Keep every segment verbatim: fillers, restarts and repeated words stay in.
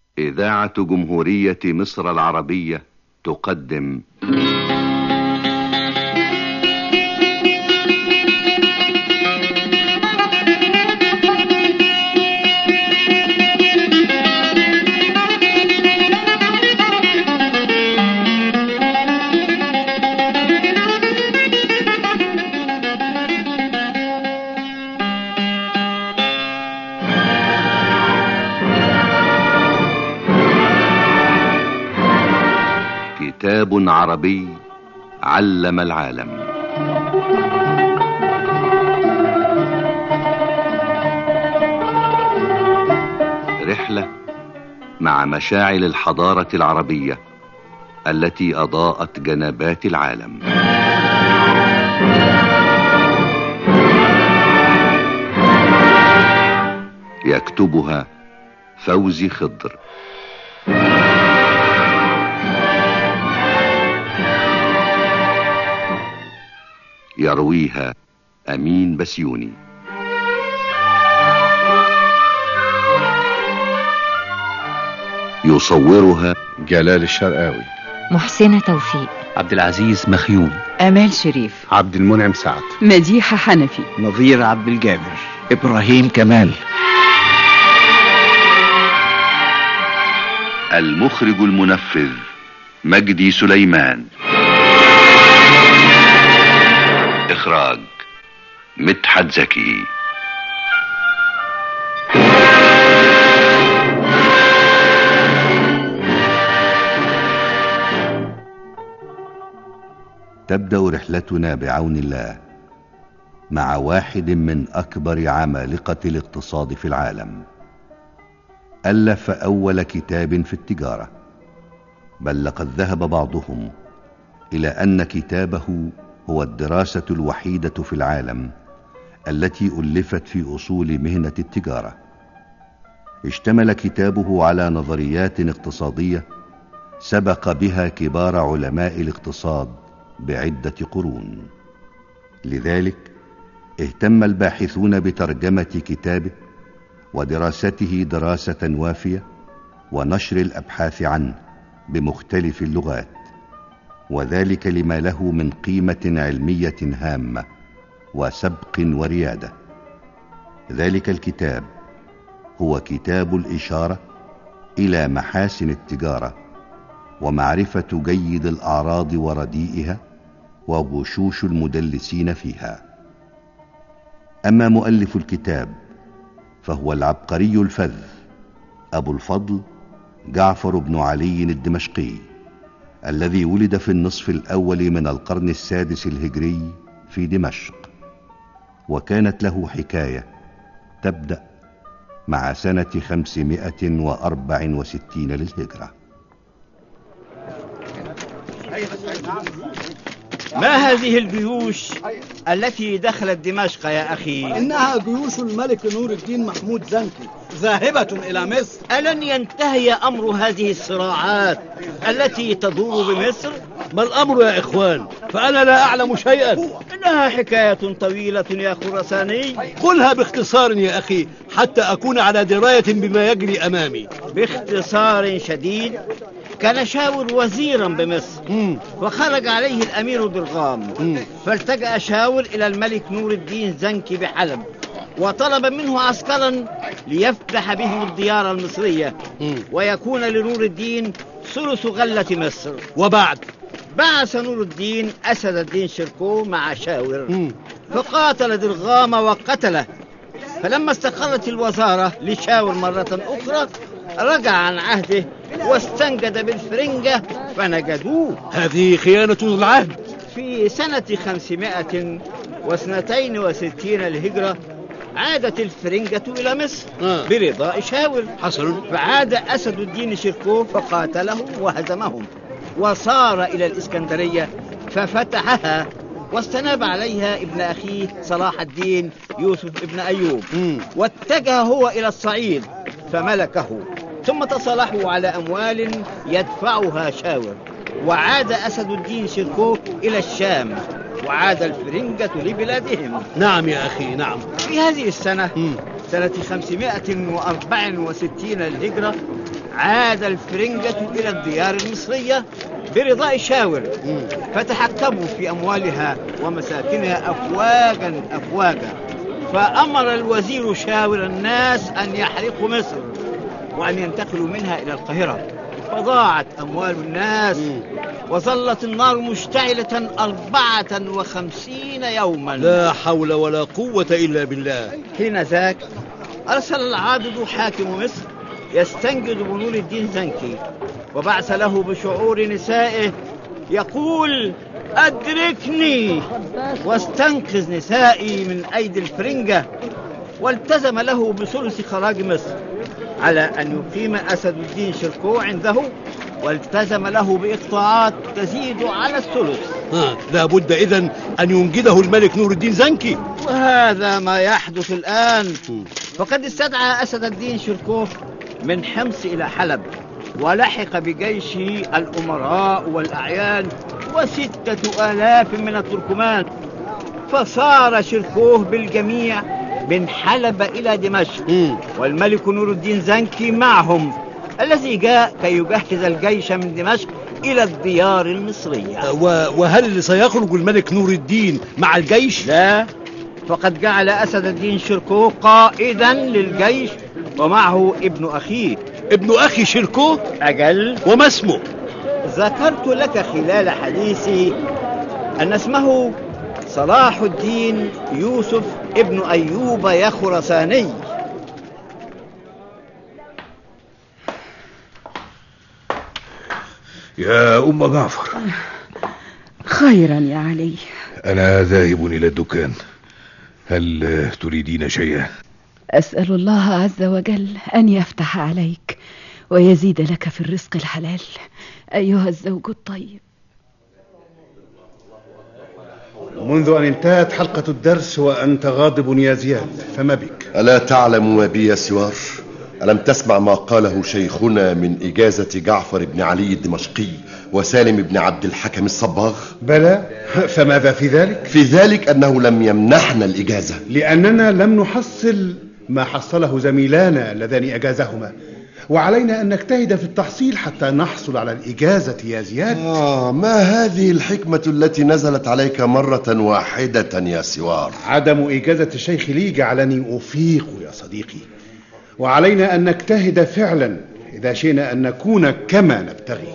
إذاعة جمهورية مصر العربية تقدم كتاب عربي علم العالم. رحلة مع مشاعل الحضارة العربية التي أضاءت جنبات العالم. يكتبها فوزي خضر، يرويها أمين بسيوني. يصورها جلال الشرقاوي، محسنة توفيق، عبد العزيز مخيوم، آمال شريف، عبد المنعم سعد، مديحة حنفي، نظير عبد الجابر، إبراهيم كمال. المخرج المنفذ مجدي سليمان. إخراج مدحت زكي. تبدأ رحلتنا بعون الله مع واحد من أكبر عمالقة الاقتصاد في العالم. ألف أول كتاب في التجارة، بل لقد ذهب بعضهم إلى أن كتابه هو الدراسة الوحيدة في العالم التي ألفت في أصول مهنة التجارة. اشتمل كتابه على نظريات اقتصادية سبق بها كبار علماء الاقتصاد بعدة قرون. لذلك اهتم الباحثون بترجمة كتابه ودراسته دراسة وافية ونشر الأبحاث عنه بمختلف اللغات، وذلك لما له من قيمة علمية هامة وسبق وريادة. ذلك الكتاب هو كتاب الإشارة إلى محاسن التجارة ومعرفة جيد الأعراض ورديئها وغشوش المدلسين فيها. أما مؤلف الكتاب فهو العبقري الفذ أبو الفضل جعفر بن علي الدمشقي، الذي ولد في النصف الأول من القرن السادس الهجري في دمشق، وكانت له حكاية تبدأ مع سنة خمسمائة وأربع وستين للهجرة. ما هذه الجيوش التي دخلت دمشق يا أخي؟ إنها جيوش الملك نور الدين محمود زنكي ذاهبة إلى مصر. ألن ينتهي أمر هذه الصراعات التي تدور بمصر؟ ما الأمر يا إخوان؟ فأنا لا أعلم شيئا. إنها حكاية طويلة يا خرساني. قلها باختصار يا أخي حتى أكون على دراية بما يجري أمامي. باختصار شديد، كان شاور وزيرا بمصر مم. وخرج عليه الأمير درغام، فالتجأ شاور إلى الملك نور الدين زنكي بحلب وطلب منه عسكرا ليفتح بهم الديار المصرية مم. ويكون لنور الدين ثلث غلة مصر. وبعد بعث نور الدين أسد الدين شركو مع شاور مم. فقاتل درغام وقتله. فلما استقرت الوزارة لشاور مرة أخرى رجع عن عهده واستنجد بالفرنجة فنجدوه. هذه خيانة العهد. في سنة خمسمائة واثنتين وستين الهجرة عادت الفرنجة إلى مصر آه. برضاء شاور. حصل. فعاد أسد الدين شركو فقاتلهم وهزمهم وصار إلى الإسكندرية ففتحها واستناب عليها ابن أخيه صلاح الدين يوسف ابن أيوب م. واتجه هو إلى الصعيد فملكه، ثم تصالحوا على أموال يدفعها شاور، وعاد أسد الدين شركو إلى الشام، وعاد الفرنجة لبلادهم. نعم يا أخي نعم. في هذه السنة م. سنة خمسمائة وأربع وستين الهجرة عاد الفرنجة إلى الديار المصرية برضاء شاور، فتحكموا في أموالها ومساكنها أفواجا أفواجا. فأمر الوزير شاور الناس أن يحرقوا مصر وأن ينتقلوا منها إلى القاهرة، فضاعت أموال الناس وظلت النار مشتعلة أربعة وخمسين يوما. لا حول ولا قوة إلا بالله. حين ذاك أرسل العاضد حاكم مصر يستنجد بنور الدين زنكي، وبعث له بشعور نسائه يقول: أدركني واستنقذ نسائي من أيدي الفرنجة. والتزم له بثلث خراج مصر على أن يقيم أسد الدين شركو عنده، والتزم له بإقطاعات تزيد على الثلث. آه لا بد إذن أن ينجده الملك نور الدين زنكي. وهذا ما يحدث الآن، فقد استدعى أسد الدين شركو من حمص إلى حلب، ولحق بجيشه الأمراء والأعيان وستة آلاف من التركمان، فصار شركوه بالجميع من حلب إلى دمشق، والملك نور الدين زنكي معهم، الذي جاء كي يجهز الجيش من دمشق إلى الديار المصرية. وهل سيخرج الملك نور الدين مع الجيش؟ لا، فقد جعل أسد الدين شركو قائدا للجيش ومعه ابن أخيه. ابن أخي شركو؟ أجل. وما اسمه؟ ذكرت لك خلال حديثي أن اسمه صلاح الدين يوسف ابن أيوب يا خرساني. يا أم جعفر. خيرا يا علي. أنا ذاهب إلى الدكان، هل تريدين شيئا؟ أسأل الله عز وجل أن يفتح عليك ويزيد لك في الرزق الحلال أيها الزوج الطيب. منذ أن انتهت حلقة الدرس وأنت غاضب يا زياد، فما بك؟ ألا تعلم ما بي يا سوار؟ ألم تسمع ما قاله شيخنا من إجازة جعفر بن علي الدمشقي وسالم بن عبد الحكم الصباغ؟ بلى، فماذا في ذلك؟ في ذلك أنه لم يمنحنا الإجازة لأننا لم نحصل ما حصله زميلانا اللذان أجازهما، وعلينا أن نجتهد في التحصيل حتى نحصل على الإجازة يا زياد. آه ما هذه الحكمة التي نزلت عليك مرة واحدة يا سوار؟ عدم إجازة الشيخ لي جعلني أفيق يا صديقي، وعلينا أن نجتهد فعلا إذا شئنا أن نكون كما نبتغي.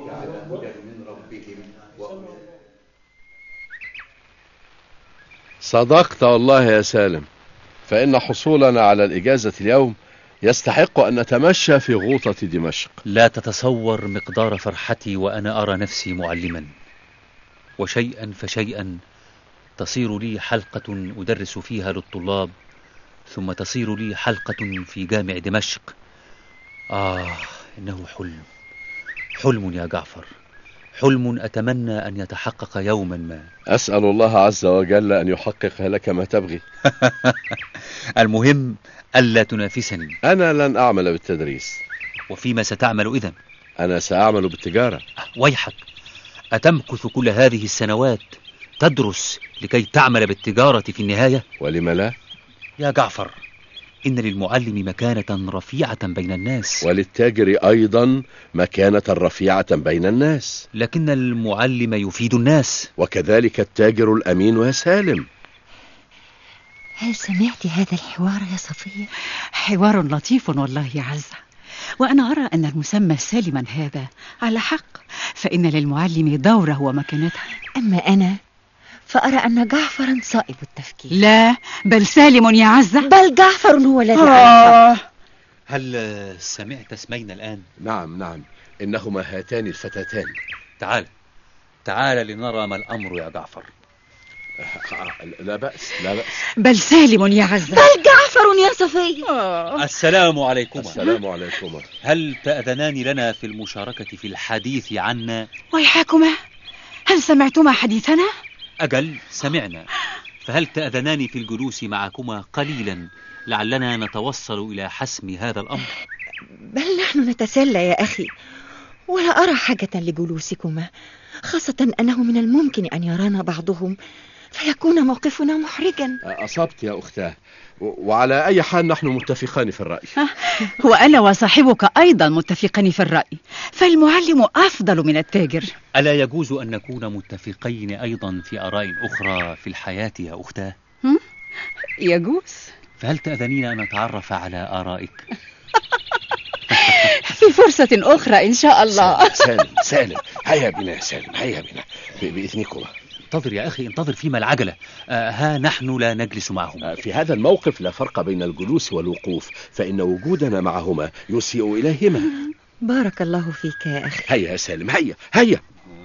صدقت والله يا سالم، فإن حصولنا على الإجازة اليوم يستحق أن نتمشى في غوطة دمشق. لا تتصور مقدار فرحتي وأنا أرى نفسي معلما، وشيئا فشيئا تصير لي حلقة أدرس فيها للطلاب، ثم تصير لي حلقة في جامع دمشق. آه إنه حلم، حلم يا جعفر، حلم أتمنى أن يتحقق يوما ما. أسأل الله عز وجل أن يحقق لك ما تبغي. المهم ألا تنافسني. أنا لن أعمل بالتدريس. وفيما ستعمل إذن؟ أنا سأعمل بالتجارة. ويحك، أتمكث كل هذه السنوات تدرس لكي تعمل بالتجارة في النهاية؟ ولم لا؟ يا جعفر، إن للمعلم مكانة رفيعة بين الناس، وللتاجر أيضا مكانة رفيعة بين الناس، لكن المعلم يفيد الناس، وكذلك التاجر الأمين يا سالم. هل سمعت هذا الحوار يا صفية؟ حوار لطيف والله يا عزة، وأنا أرى أن المسمى سالما هذا على حق، فإن للمعلم دوره ومكانته. أما أنا فأرى أن جعفرا صائب التفكير. لا، بل سالم يا عزة، بل جعفر هو الذي آه. هل سمعت اسمين الآن؟ نعم نعم، إنهما هاتان الفتاتان. تعال تعال لنرى ما الأمر يا جعفر. لا بأس لا بأس. بل سالم يا عزة، بل جعفر يا صفية. آه. السلام عليكم. السلام عليكم. هل تأذنان لنا في المشاركة في الحديث عنا؟ ويحكما، هل سمعتما حديثنا؟ أجل سمعنا، فهل تأذنان في الجلوس معكما قليلا لعلنا نتوصل إلى حسم هذا الأمر؟ بل نحن نتسلى يا أخي، ولا أرى حاجة لجلوسكما، خاصة أنه من الممكن أن يرانا بعضهم فيكون موقفنا محرجا. أصبت يا أختاه، وعلى أي حال نحن متفقان في الرأي. وأنا وصاحبك أيضا متفقان في الرأي، فالمعلم أفضل من التاجر. ألا يجوز أن نكون متفقين أيضا في آراء أخرى في الحياة يا أختاه؟ يجوز. فهل تأذنين أن نتعرف على آرائك؟ في فرصة أخرى إن شاء الله. سالم سالم هيا بنا سالم، هيا بنا بإذنكم. انتظر يا أخي، انتظر، فيما العجلة. آه ها نحن لا نجلس معهم. في هذا الموقف لا فرق بين الجلوس والوقوف، فإن وجودنا معهما يسيء إليهما. بارك الله فيك يا أخي. هيا يا سالم، هيا هيا.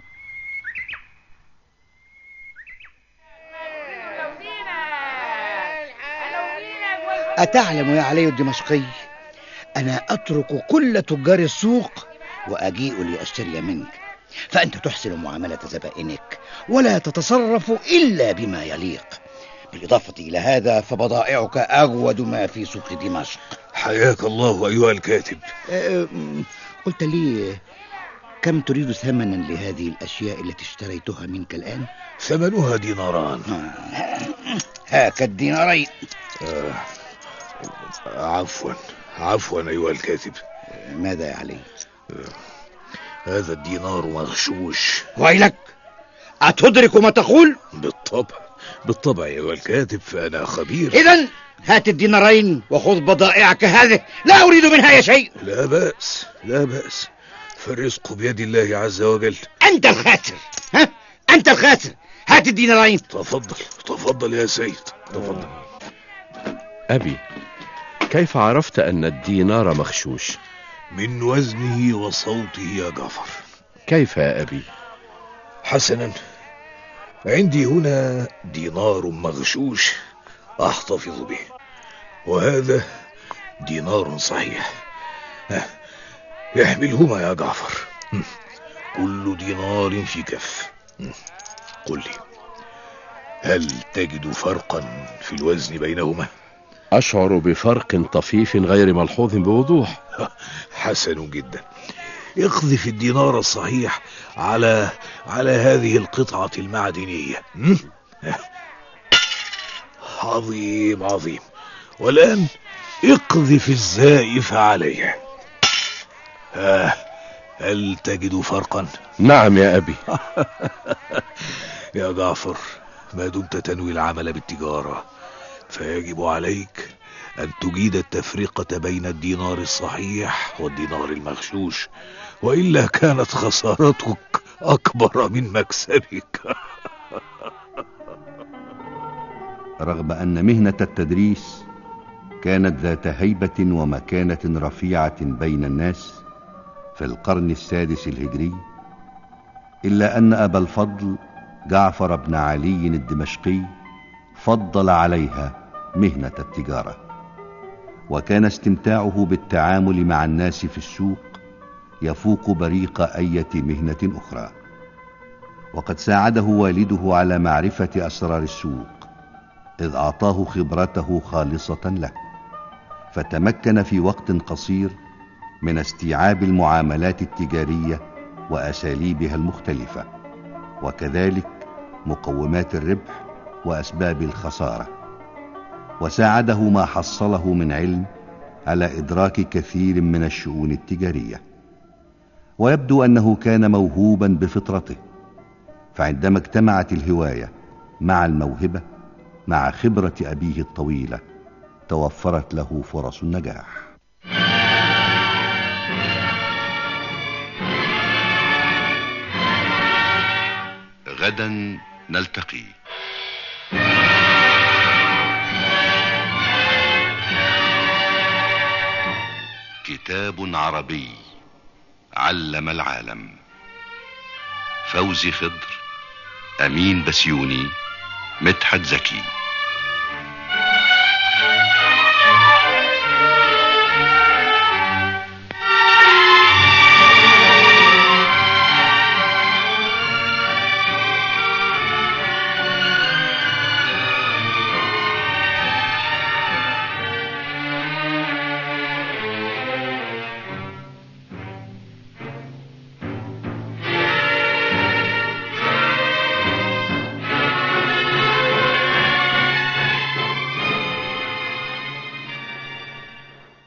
أتعلم يا علي الدمشقي، أنا أترك كل تجار السوق وأجيء لأشتري منك، فأنت تحسن معاملة زبائنك ولا تتصرف إلا بما يليق. بالإضافة إلى هذا فبضائعك أجود ما في سوق دمشق. حياك الله أيها الكاتب. أه قلت لي كم تريد ثمنا لهذه الأشياء التي اشتريتها منك الآن؟ ثمنها ديناران. هاك الدينارين. آه. عفوا عفوا أيها الكاتب. ماذا يا علي؟ آه. هذا الدينار مغشوش. ويلك، أتدرك ما تقول؟ بالطبع بالطبع أيها الكاتب، فأنا خبير. إذن هات الدينارين وخذ بضائعك هذه، لا أريد منها شيء. لا بأس لا بأس، فالرزق بيد الله عز وجل. أنت الخاسر، ها؟ أنت الخاسر. هات الدينارين. تفضل تفضل يا سيد، تفضل. أبي، كيف عرفت أن الدينار مغشوش؟ من وزنه وصوته يا جعفر. كيف يا أبي؟ حسنا، عندي هنا دينار مغشوش أحتفظ به، وهذا دينار صحيح. احملهما يا جعفر، كل دينار في كف. قل لي، هل تجد فرقا في الوزن بينهما؟ أشعر بفرق طفيف غير ملحوظ بوضوح. حسن جدا. اقذف الدينار الصحيح على على هذه القطعة المعدنية. عظيم عظيم. والآن اقذف الزائف عليه. ها، هل تجد فرقا؟ نعم يا أبي. يا جعفر، ما دمت تنوي العمل بالتجارة فيجب عليك أن تجيد التفرقة بين الدينار الصحيح والدينار المغشوش، وإلا كانت خسارتك أكبر من مكسبك. رغم أن مهنة التدريس كانت ذات هيبة ومكانة رفيعة بين الناس في القرن السادس الهجري، إلا أن أبا الفضل جعفر بن علي الدمشقي فضل عليها مهنة التجارة، وكان استمتاعه بالتعامل مع الناس في السوق يفوق بريق أية مهنة أخرى. وقد ساعده والده على معرفة أسرار السوق، إذ أعطاه خبرته خالصة له، فتمكن في وقت قصير من استيعاب المعاملات التجارية وأساليبها المختلفة، وكذلك مقومات الربح وأسباب الخسارة. وساعده ما حصله من علم على إدراك كثير من الشؤون التجارية. ويبدو أنه كان موهوبا بفطرته، فعندما اجتمعت الهواية مع الموهبة مع خبرة أبيه الطويلة توفرت له فرص النجاح. غدا نلتقي. كتاب عربي علم العالم. فوزي خضر، أمين بسيوني، مدحت زكي.